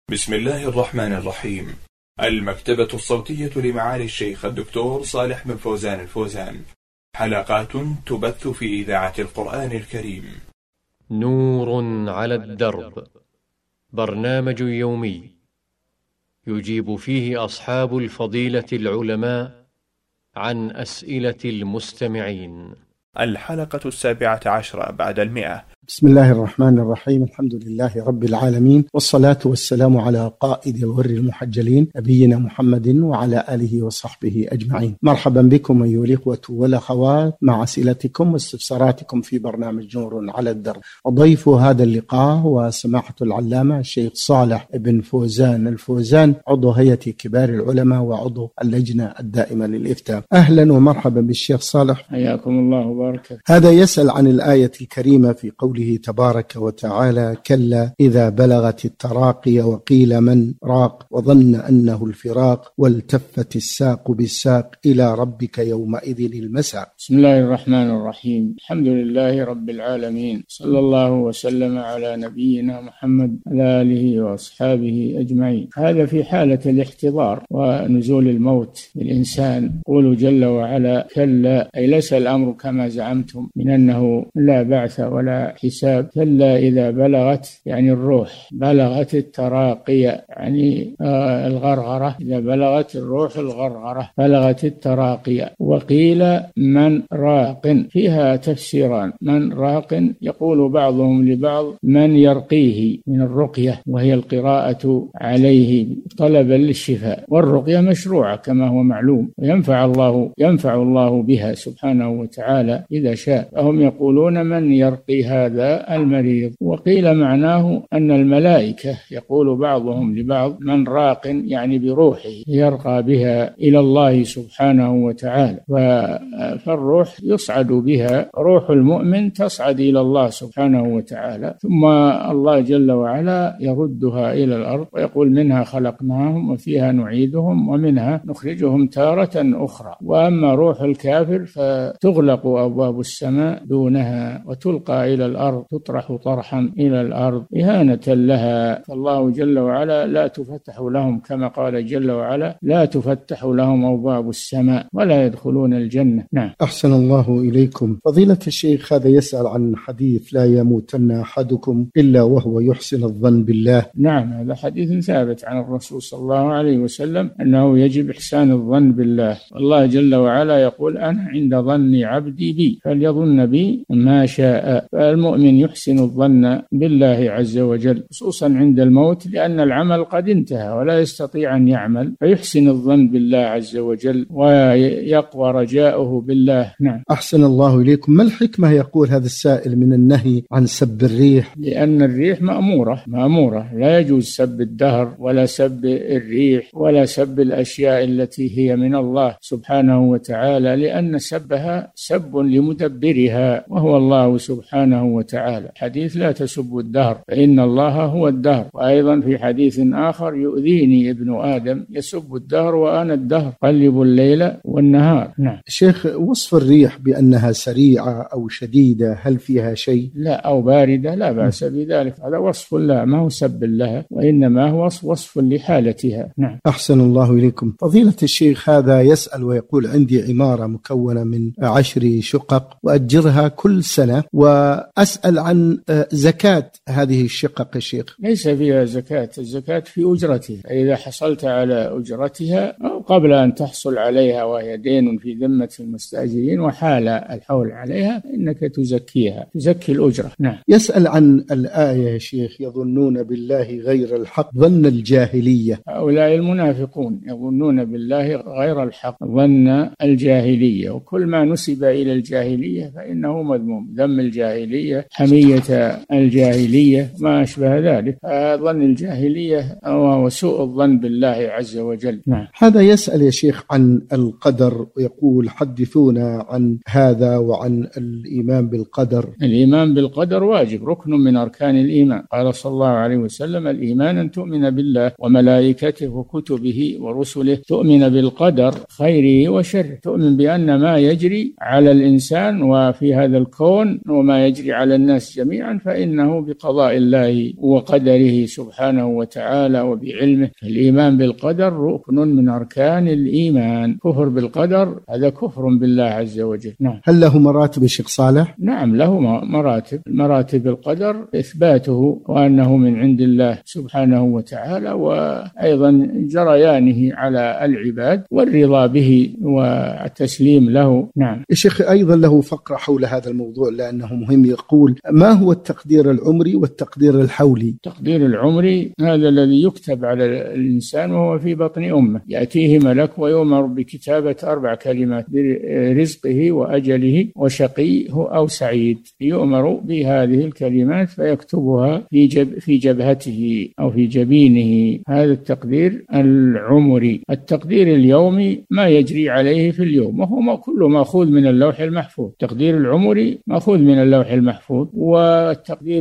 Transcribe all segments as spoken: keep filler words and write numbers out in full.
بسم الله الرحمن الرحيم. المكتبة الصوتية لمعالي الشيخ الدكتور صالح بن فوزان الفوزان، حلقات تبث في إذاعة القرآن الكريم. نور على الدرب، برنامج يومي يجيب فيه أصحاب الفضيلة العلماء عن أسئلة المستمعين. الحلقة السابعة عشرة بعد المئة. بسم الله الرحمن الرحيم. الحمد لله رب العالمين، والصلاة والسلام على قائد الغر المحجلين نبينا محمد وعلى آله وصحبه أجمعين. مرحبا بكم أيها الإخوة والأخوات مع أسئلتكم واستفساراتكم في برنامج نور على الدرب. وضيف هذا اللقاء وسماحة العلامة الشيخ صالح بن فوزان الفوزان، عضو هيئة كبار العلماء وعضو اللجنة الدائمة للإفتاء. أهلا ومرحبا بالشيخ صالح، حياكم الله وبارك. هذا يسأل عن الآية الكريمة في قوله تبارك وتعالى: كلا إذا بلغت التراقي وقيل من راق وظن أنه الفراق والتفت الساق بالساق إلى ربك يومئذ المساق. بسم الله الرحمن الرحيم. الحمد لله رب العالمين، صلى الله وسلم على نبينا محمد وعلى آله وأصحابه أجمعين. هذا في حالة الاحتضار ونزول الموت للإنسان. قوله جل وعلا: كلا، أي ليس الأمر كما زعمتم من أنه لا بعث ولا حساب. كلا إذا بلغت، يعني الروح بلغت التراقي، يعني آه الغرغرة، إذا بلغت الروح الغرغرة بلغت التراقي. وقيل من راق، فيها تفسيران. من راق يقول بعضهم لبعض من يرقيه من الرقية، وهي القراءة عليه طلبا للشفاء، والرقية مشروعة كما هو معلوم، وينفع الله ينفع الله بها سبحانه وتعالى إذا شاء. فهم يقولون من يرقي هذا المريض. وقيل معناه أن الملائكة يقول بعضهم لبعض من راق، يعني بروحه يرقى بها إلى الله سبحانه وتعالى. فالروح يصعد بها، روح المؤمن تصعد إلى الله سبحانه وتعالى، ثم الله جل وعلا يردها إلى الأرض ويقول: منها خلقناهم وفيها نعيدهم ومنها نخرجهم تارة أخرى. وأما روح الكافر فتغلق أبواب السماء دونها وتلقى إلى الأرض، تطرح طرحا إلى الأرض إهانة لها. فالله جل وعلا لا تفتح لهم، كما قال جل وعلا: لا تفتح لهم أبواب السماء ولا يدخلون الجنة. نعم. أحسن الله إليكم. فضيلة الشيخ، هذا يسأل عن حديث: لا يموتن أحدكم إلا وهو يحسن الظن بالله. نعم، هذا حديث ثابت عن الرسول صلى الله عليه وسلم أنه يجب إحسان الظن بالله. الله جل وعلا يقول: أنا عند ظن عبدي بي فليظن بي ما شاء. فالمؤمن يحسن الظن بالله عز وجل، خصوصا عند الموت، لأن العمل قد انتهى ولا يستطيع أن يعمل، فيحسن الظن بالله عز وجل ويقوى رجاؤه بالله. نعم. أحسن الله إليكم. ما الحكمة يقول هذا السائل من النهي عن سب الريح؟ لأن الريح مأمورة مأمورة لا يجوز سب الدهر ولا سب الريح ولا سب الأشياء التي هي من الله سبحانه وتعالى، لأن سبها سب لمدبرها وهو الله سبحانه وتعالى. حديث: لا تسبوا الدهر فإن الله هو الدهر. وأيضا في حديث آخر: يؤذيني ابن آدم يسب الدهر وأنا الدهر قلب الليل والنهار. نعم. شيخ، وصف الريح بأنها سريعة أو شديدة، هل فيها شيء؟ لا، أو باردة، لا بأس بذلك، هذا وصف لا، ما هو سب لها، وإنما هو وصف لحالتها. نعم. أحسن الله إليكم. فضيلة الشيخ، هذا يسأل ويقول: عندي عمارة مكونة من عشر شقق وأجرها كل سنة، وأسأل عن زكاة هذه الشقق. الشيخ، ليس فيها زكاة، الزكاة في أجرتها. إذا حصلت على أجرتها أو قبل أن تحصل عليها وهي دين في ذمة المستأجرين وحال الحول عليها، إنك تزكيها، تزكي الأجرة. نعم. يسأل عن الآية يا شيخ: يظنون بالله غير الحق ظن الجاهلية. هؤلاء المنافقون يظنون بالله غير الحق ظن الجاهلية، وكل ما نسب إلى الجاهلية فإنه مذموم. ذم الجاهلية، حمية الجاهلية، ما أشبه ذلك. ظن الجاهلية وسوء الظن بالله عز وجل. نعم. هذا يسأل يا شيخ عن القدر ويقول: حدثونا عن هذا وعن الإيمان بالقدر. الإيمان بالقدر واجب، ركن من أركان الإيمان. قال صلى الله عليه وسلم: الإيمان أن تؤمن بالله وملائكته وكتبه ورسله، تؤمن بالقدر خيره وشره، تؤمن بأن ما يجري على الإنسان وفي هذا الكون وما يجري على على الناس جميعا فإنه بقضاء الله وقدره سبحانه وتعالى وبعلمه. الإيمان بالقدر ركن من أركان الإيمان. كفر بالقدر هذا كفر بالله عز وجل. نعم. هل له مراتب يا شيخ صالح؟ نعم له مراتب. مراتب القدر إثباته وأنه من عند الله سبحانه وتعالى، وأيضا جريانه على العباد والرضا به والتسليم له. نعم. الشيخ أيضا له فقرة حول هذا الموضوع لأنه مهم، يقول: ما هو التقدير العمري والتقدير الحولي؟ التقدير العمري هذا الذي يكتب على الإنسان وهو في بطن أمه، يأتيه ملك ويؤمر بكتابة أربع كلمات: برزقه وأجله وشقي أو سعيد. يؤمر بهذه الكلمات فيكتبها في جب في جبهته أو في جبينه. هذا التقدير العمري. التقدير اليومي ما يجري عليه في اليوم، وهو كله مأخوذ من اللوح المحفوظ. التقدير العمري مأخوذ من اللوح المحفوظ، والتقدير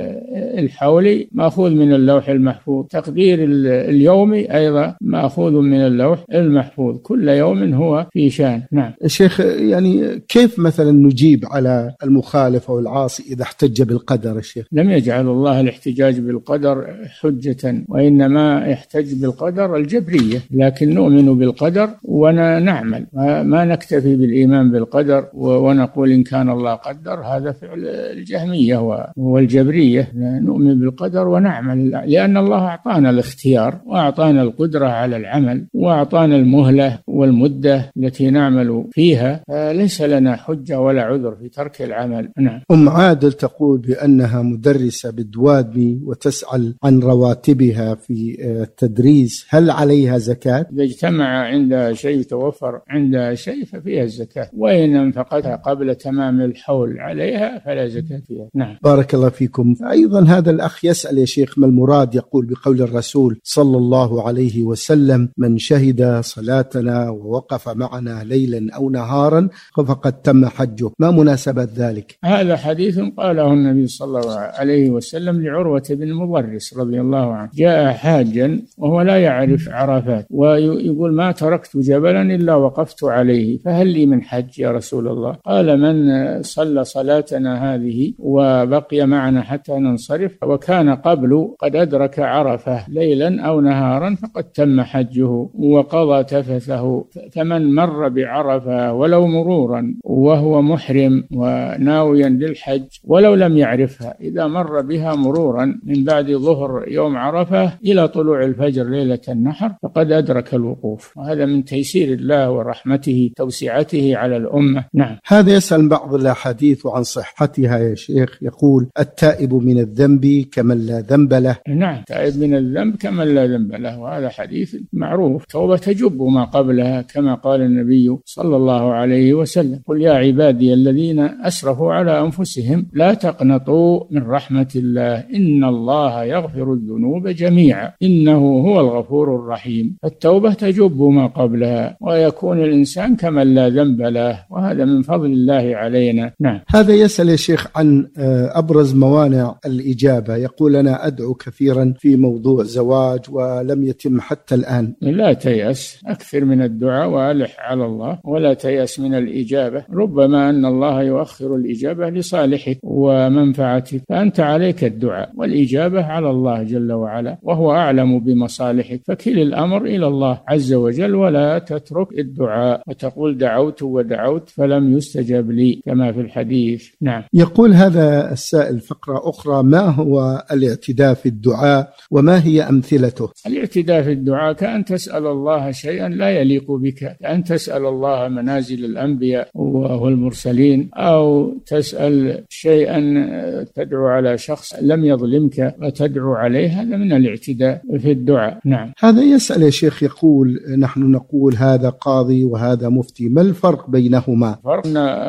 الحولي مأخوذ من اللوح المحفوظ. التقدير اليومي أيضا مأخوذ من اللوح المحفوظ. كل يوم هو في شان. نعم. الشيخ، يعني كيف مثلا نجيب على المخالف أو العاصي إذا احتج بالقدر؟ الشيخ لم يجعل الله الاحتجاج بالقدر حجة، وإنما يحتج بالقدر الجبرية، لكن نؤمن بالقدر ونعمل، ما نكتفي بالإيمان بالقدر ونقول إن كان الله قدر. هذا فعل الجهمية والجبرية. نؤمن بالقدر ونعمل، لأن الله أعطانا الاختيار وأعطانا القدرة على العمل وأعطانا المهلة والمدة التي نعمل فيها، ليس لنا حجة ولا عذر في ترك العمل. نعم. أم عادل تقول بأنها مدرسة بالدوادمي وتسأل عن رواتبها في التدريس، هل عليها زكاة؟ إذا اجتمع عندها شيء توفر عندها شيء ففيها الزكاة، وإن انفقتها قبل تمام الحول عليها فلا زكاة فيها. نعم. بارك الله فيكم. أيضا هذا الأخ يسأل يا شيخ: ما المراد يقول بقول الرسول صلى الله عليه وسلم: من شهد صلاتنا ووقف معنا ليلا أو نهارا فقد تم حجه؟ ما مناسبة ذلك؟ هذا حديث قاله النبي صلى الله عليه وسلم لعروة بن المضرس رضي الله عنه. جاء حاجا وهو لا يعرف عرفات ويقول: ما تركت جبلا إلا وقفت عليه، فهل لي من حج يا رسول الله؟ قال: من صلى صلاتنا هذه وبقي معنا حتى ننصرف وكان قبل قد أدرك عرفة ليلا أو نهارا فقد تم حجه وقضى تفثه. فمن مر بعرفة ولو مرورا وهو محرم وناويا للحج ولو لم يعرفها، إذا مر بها مرورا من بعد ظهر يوم عرفة إلى طلوع الفجر ليلة النحر فقد أدرك الوقوف. وهذا من تيسير الله ورحمته توسعته على الأمة. نعم. هذا يسأل بعض الأحاديث عن صحتها يا شيخ، يقول: التائب من الذنب كمن لا ذنب له. نعم، التائب من الذنب كمن لا ذنب له، وهذا حديث معروف. توبة تجب ما قبلها كما قال النبي صلى الله عليه وسلم: قل يا عبادي الذين أسرفوا على أنفسهم لا تقنطوا من رحمة الله إن الله يغفر الذنوب جميعا إنه هو الغفور الرحيم. التوبة تجب ما قبلها ويكون الإنسان كمن لا ذنب له، وهذا من فضل الله علينا. نعم. هذا يسأل يا شيخ عن أبرز موانع الإجابة، يقول: أنا أدعو كثيرا في موضوع زواج ولم يتم حتى الآن. لا تيأس، أكثر من الدعاء وألح على الله ولا تيأس من الإجابة. ربما أن الله يؤخر الإجابة لصالحك ومنفعتك، فأنت عليك الدعاء والإجابة على الله جل وعلا، وهو أعلم بمصالحك، فكل الأمر إلى الله عز وجل ولا تترك الدعاء وتقول دعوت ودعوت فلم يستجب لي كما في الحديث. نعم. يقول هذا السائل فقرة أخرى: ما هو الاعتداء في الدعاء وما هي أمثلته؟ الاعتداء في الدعاء كأن تسأل الله شيئا لا يليق بك، كأن تسأل الله منازل الأنبياء والمرسلين، أو تسأل شيئا تدعو على شخص لم يظلمك وتدعو عليه، هذا من الاعتداء في الدعاء. نعم. هذا يسأل يا شيخ، يقول: نحن نقول هذا قاضي وهذا مفتي، ما الفرق بينهما؟ فرق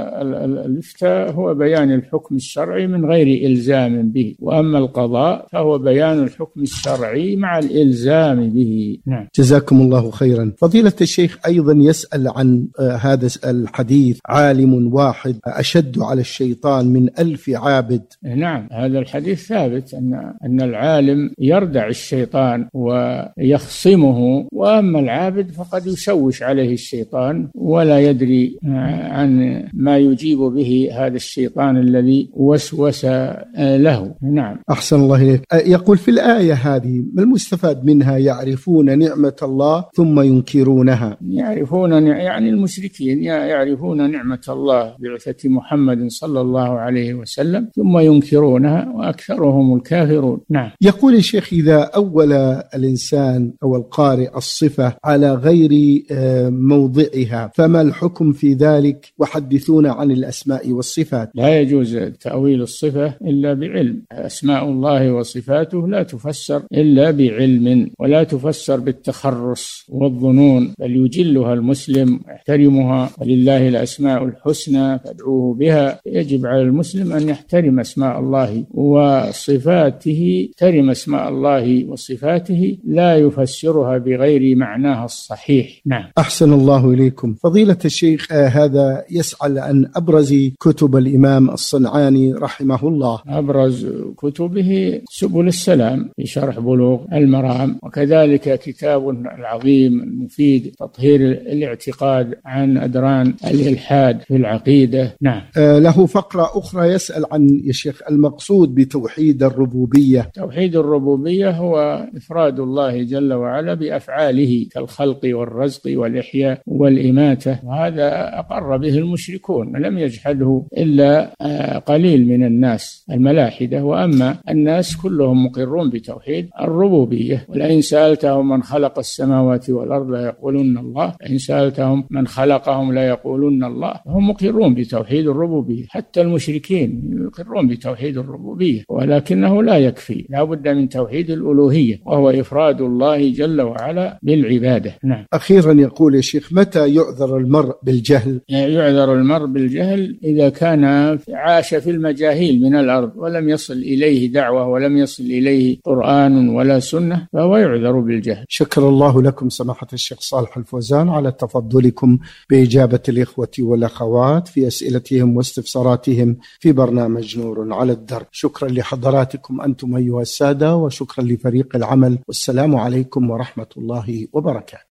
الإفتاء هو بيان الحكم الشرعي من غير إلزام به، وأما القضاء فهو بيان الحكم الشرعي مع الإلزام به. نعم. جزاكم الله خيرا. فضيلة الشيخ أيضا يسأل عن هذا الحديث: عالم واحد أشد على الشيطان من ألف عابد. نعم، هذا الحديث ثابت أن أن العالم يردع الشيطان ويخصمه، وأما العابد فقد يشوش عليه الشيطان ولا يدري عن ما يجيب به هذا الشيطان الذي الذي وسوس له. نعم. أحسن الله إليك. يقول في الآية هذه ما المستفاد منها؟ يعرفون نعمة الله ثم ينكرونها. يعرفون يعني المشركين يعرفون نعمة الله بعثة محمد صلى الله عليه وسلم ثم ينكرونها وأكثرهم الكافرون. نعم. يقول الشيخ إذا أول الإنسان أو القارئ الصفة على غير موضعها فما الحكم في ذلك؟ وحدثونا عن الأسماء والصفات. لا يجوز تأويل الصفة إلا بعلم. أسماء الله وصفاته لا تفسر إلا بعلم، ولا تفسر بالتخرص والظنون، بل يجلها المسلم ويحترمها. ولله الأسماء الحسنى فادعوه بها. يجب على المسلم أن يحترم أسماء الله وصفاته، يحترم أسماء الله وصفاته، لا يفسرها بغير معناها الصحيح. نعم. أحسن الله إليكم. فضيلة الشيخ آه هذا يسأل عن أبرز كتب الإمام الصنعاني رحمه الله. أبرز كتبه سبل السلام في شرح بلوغ المرام، وكذلك كتاب العظيم المفيد تطهير الاعتقاد عن أدران الإلحاد في العقيدة. نعم. آه له فقرة أخرى يسأل عن يا شيخ المقصود بتوحيد الربوبية. توحيد الربوبية هو إفراد الله جل وعلا بأفعاله كالخلق والرزق والإحياء والإماتة، وهذا أقر به المشركون لم يجحده إلا قليل من الناس الملاحدة، وأما الناس كلهم مقرون بتوحيد الربوبية. ولئن سألتهم من خلق السماوات والأرض ليقولن الله، إن سألتهم من خلقهم ليقولن الله. هم مقرون بتوحيد الربوبية، حتى المشركين يقرون بتوحيد الربوبية، ولكنه لا يكفي، لا بد من توحيد الألوهية وهو إفراد الله جل وعلا بالعبادة. نعم. أخيرا يقول يا شيخ متى يعذر المرء بالجهل؟ يعذر المرء بالجهل إذا كان عاش في المجاهيل من الأرض ولم يصل إليه دعوة ولم يصل إليه قرآن ولا سنة، فهو يعذر بالجهل. شكر الله لكم سماحة الشيخ صالح الفوزان على تفضلكم بإجابة الإخوة والأخوات في أسئلتهم واستفساراتهم في برنامج نور على الدرب. شكرا لحضراتكم أنتم أيها السادة، وشكرا لفريق العمل، والسلام عليكم ورحمة الله وبركاته.